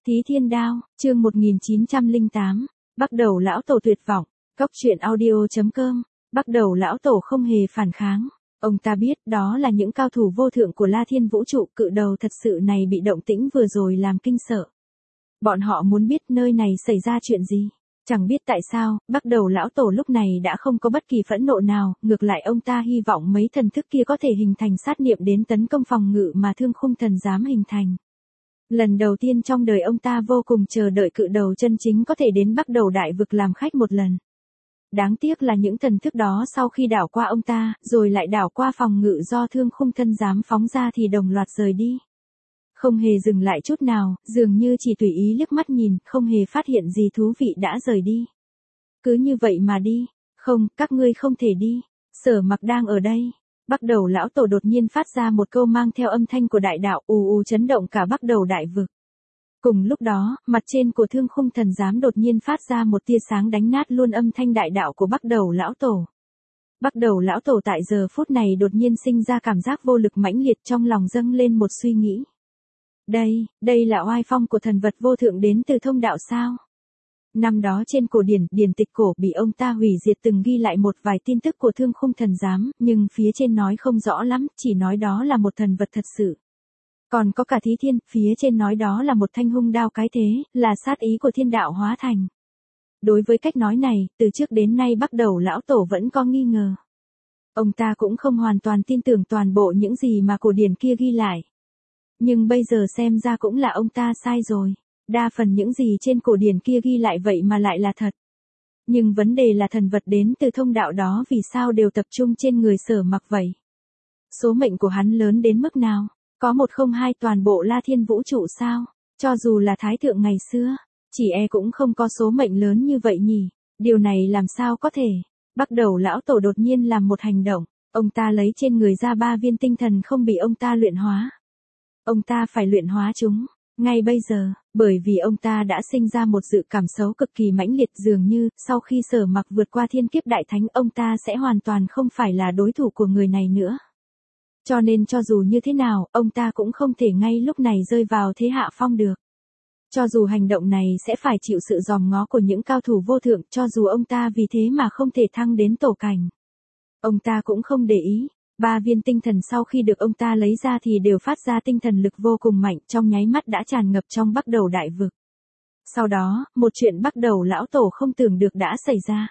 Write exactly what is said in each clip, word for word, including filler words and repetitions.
Thí Thiên Đao, chương một nghìn chín trăm lẻ tám, bắt đầu lão tổ tuyệt vọng, cốc truyện audio.com, bắt đầu lão tổ không hề phản kháng. Ông ta biết đó là những cao thủ vô thượng của La Thiên Vũ trụ, cự đầu thật sự này bị động tĩnh vừa rồi làm kinh sợ. Bọn họ muốn biết nơi này xảy ra chuyện gì. Chẳng biết tại sao, bắt đầu lão tổ lúc này đã không có bất kỳ phẫn nộ nào, ngược lại ông ta hy vọng mấy thần thức kia có thể hình thành sát niệm đến tấn công phòng ngự mà Thương Khung Thần dám hình thành. Lần đầu tiên trong đời ông ta vô cùng chờ đợi cự đầu chân chính có thể đến bắt đầu đại vực làm khách một lần. Đáng tiếc là những thần thức đó sau khi đảo qua ông ta, rồi lại đảo qua phòng ngự do Thương Khung Thân dám phóng ra thì đồng loạt rời đi. Không hề dừng lại chút nào, dường như chỉ tùy ý liếc mắt nhìn, không hề phát hiện gì thú vị đã rời đi. Cứ như vậy mà đi. Không, các ngươi không thể đi. Sở Mặc đang ở đây. Bắt đầu lão tổ đột nhiên phát ra một câu mang theo âm thanh của đại đạo, ù ù chấn động cả bắt đầu đại vực. Cùng lúc đó, mặt trên của Thương Khung Thần giám đột nhiên phát ra một tia sáng đánh nát luôn âm thanh đại đạo của bắt đầu lão tổ. Bắt đầu lão tổ tại giờ phút này đột nhiên sinh ra cảm giác vô lực mãnh liệt, trong lòng dâng lên một suy nghĩ. Đây, đây là oai phong của thần vật vô thượng đến từ thông đạo sao? Năm đó trên cổ điển, điển tịch cổ bị ông ta hủy diệt từng ghi lại một vài tin tức của Thương Khung Thần giám, nhưng phía trên nói không rõ lắm, chỉ nói đó là một thần vật thật sự. Còn có cả Thí Thiên, phía trên nói đó là một thanh hung đao cái thế, là sát ý của thiên đạo hóa thành. Đối với cách nói này, từ trước đến nay bắt đầu lão tổ vẫn có nghi ngờ. Ông ta cũng không hoàn toàn tin tưởng toàn bộ những gì mà cổ điển kia ghi lại. Nhưng bây giờ xem ra cũng là ông ta sai rồi. Đa phần những gì trên cổ điển kia ghi lại vậy mà lại là thật. Nhưng vấn đề là thần vật đến từ thông đạo đó vì sao đều tập trung trên người Sở Mặc vậy? Số mệnh của hắn lớn đến mức nào? Có một không hai toàn bộ La Thiên Vũ trụ sao? Cho dù là Thái Thượng ngày xưa, chỉ e cũng không có số mệnh lớn như vậy nhỉ? Điều này làm sao có thể? Bắt đầu lão tổ đột nhiên làm một hành động. Ông ta lấy trên người ra ba viên tinh thần không bị ông ta luyện hóa. Ông ta phải luyện hóa chúng. Ngay bây giờ, bởi vì ông ta đã sinh ra một dự cảm xấu cực kỳ mãnh liệt, dường như, sau khi Sở Mặc vượt qua thiên kiếp đại thánh, ông ta sẽ hoàn toàn không phải là đối thủ của người này nữa. Cho nên cho dù như thế nào, ông ta cũng không thể ngay lúc này rơi vào thế hạ phong được. Cho dù hành động này sẽ phải chịu sự dòm ngó của những cao thủ vô thượng, cho dù ông ta vì thế mà không thể thăng đến tổ cảnh. Ông ta cũng không để ý. Ba viên tinh thần sau khi được ông ta lấy ra thì đều phát ra tinh thần lực vô cùng mạnh, trong nháy mắt đã tràn ngập trong bắt đầu đại vực. Sau đó, một chuyện bắt đầu lão tổ không tưởng được đã xảy ra.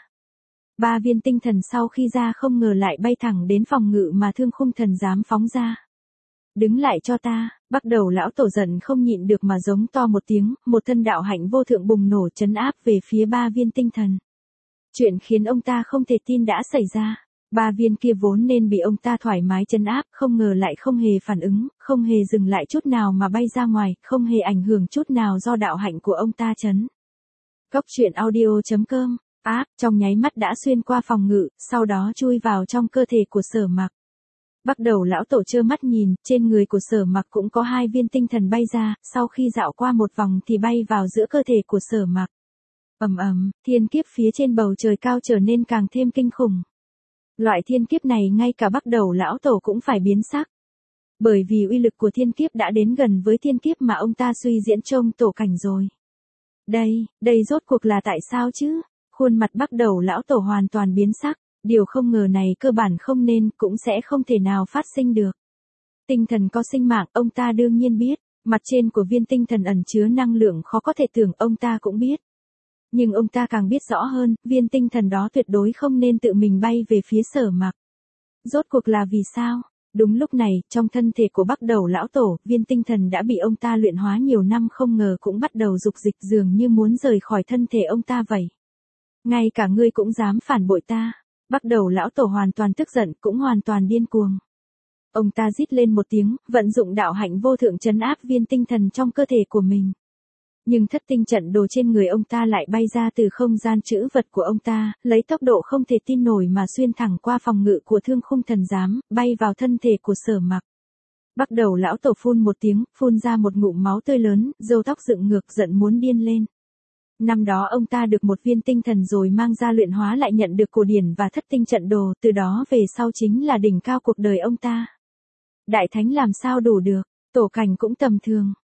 Ba viên tinh thần sau khi ra không ngờ lại bay thẳng đến phòng ngự mà Thương Khung Thần dám phóng ra. Đứng lại cho ta, bắt đầu lão tổ giận không nhịn được mà giống to một tiếng, một thân đạo hạnh vô thượng bùng nổ trấn áp về phía ba viên tinh thần. Chuyện khiến ông ta không thể tin đã xảy ra. Ba viên kia vốn nên bị ông ta thoải mái trấn áp, không ngờ lại không hề phản ứng, không hề dừng lại chút nào mà bay ra ngoài, không hề ảnh hưởng chút nào do đạo hạnh của ông ta trấn. Cốc truyện audio.com, áp, trong nháy mắt đã xuyên qua phòng ngự, sau đó chui vào trong cơ thể của Sở Mặc. Bắt đầu lão tổ trơ mắt nhìn, trên người của Sở Mặc cũng có hai viên tinh thần bay ra, sau khi dạo qua một vòng thì bay vào giữa cơ thể của Sở Mặc. Ầm ầm, thiên kiếp phía trên bầu trời cao trở nên càng thêm kinh khủng. Loại thiên kiếp này ngay cả bắt đầu lão tổ cũng phải biến sắc. Bởi vì uy lực của thiên kiếp đã đến gần với thiên kiếp mà ông ta suy diễn trong tổ cảnh rồi. Đây, đây rốt cuộc là tại sao chứ? Khuôn mặt bắt đầu lão tổ hoàn toàn biến sắc. Điều không ngờ này cơ bản không nên, cũng sẽ không thể nào phát sinh được. Tinh thần có sinh mạng, ông ta đương nhiên biết. Mặt trên của viên tinh thần ẩn chứa năng lượng khó có thể tưởng, ông ta cũng biết. Nhưng ông ta càng biết rõ hơn, viên tinh thần đó tuyệt đối không nên tự mình bay về phía Sở Mặc. Rốt cuộc là vì sao? Đúng lúc này, trong thân thể của bắt đầu lão tổ, viên tinh thần đã bị ông ta luyện hóa nhiều năm không ngờ cũng bắt đầu dục dịch, dường như muốn rời khỏi thân thể ông ta vậy. Ngay cả ngươi cũng dám phản bội ta. Bắt đầu lão tổ hoàn toàn tức giận, cũng hoàn toàn điên cuồng. Ông ta rít lên một tiếng, vận dụng đạo hạnh vô thượng trấn áp viên tinh thần trong cơ thể của mình. Nhưng thất tinh trận đồ trên người ông ta lại bay ra từ không gian trữ vật của ông ta, lấy tốc độ không thể tin nổi mà xuyên thẳng qua phòng ngự của Thương Khung Thần giám, bay vào thân thể của Sở Mặc. Bắt đầu lão tổ phun một tiếng, phun ra một ngụm máu tươi lớn, râu tóc dựng ngược, giận muốn điên lên. Năm đó ông ta được một viên tinh thần rồi mang ra luyện hóa, lại nhận được cổ điển và thất tinh trận đồ, từ đó về sau chính là đỉnh cao cuộc đời ông ta. Đại thánh làm sao đủ được, tổ cảnh cũng tầm thường.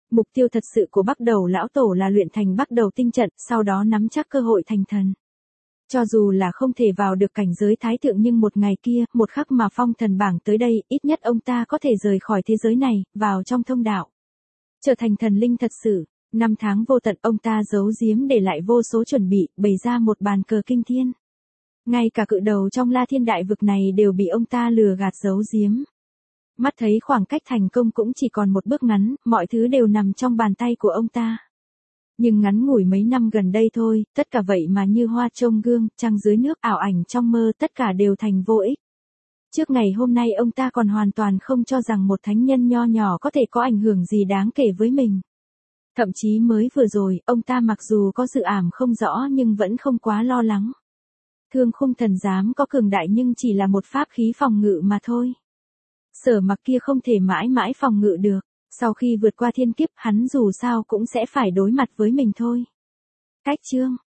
Mục tiêu thật sự của Bắc Đầu lão tổ là luyện thành Bắc Đầu tinh trận, sau đó nắm chắc cơ hội thành thần. Cho dù là không thể vào được cảnh giới thái thượng nhưng một ngày kia, một khắc mà phong thần bảng tới đây, ít nhất ông ta có thể rời khỏi thế giới này, vào trong thông đạo. Trở thành thần linh thật sự. Năm tháng vô tận ông ta giấu giếm để lại vô số chuẩn bị, bày ra một bàn cờ kinh thiên. Ngay cả cự đầu trong La Thiên đại vực này đều bị ông ta lừa gạt giấu giếm. Mắt thấy khoảng cách thành công cũng chỉ còn một bước ngắn, mọi thứ đều nằm trong bàn tay của ông ta. Nhưng ngắn ngủi mấy năm gần đây thôi, tất cả vậy mà như hoa trong gương, trăng dưới nước, ảo ảnh trong mơ, tất cả đều thành vô ích. Trước ngày hôm nay ông ta còn hoàn toàn không cho rằng một thánh nhân nho nhỏ có thể có ảnh hưởng gì đáng kể với mình. Thậm chí mới vừa rồi, ông ta mặc dù có dự ảm không rõ nhưng vẫn không quá lo lắng. Thương khung thần giám có cường đại nhưng chỉ là một pháp khí phòng ngự mà thôi. Sở Mặc kia không thể mãi mãi phòng ngự được, sau khi vượt qua thiên kiếp hắn dù sao cũng sẽ phải đối mặt với mình thôi. Cách chương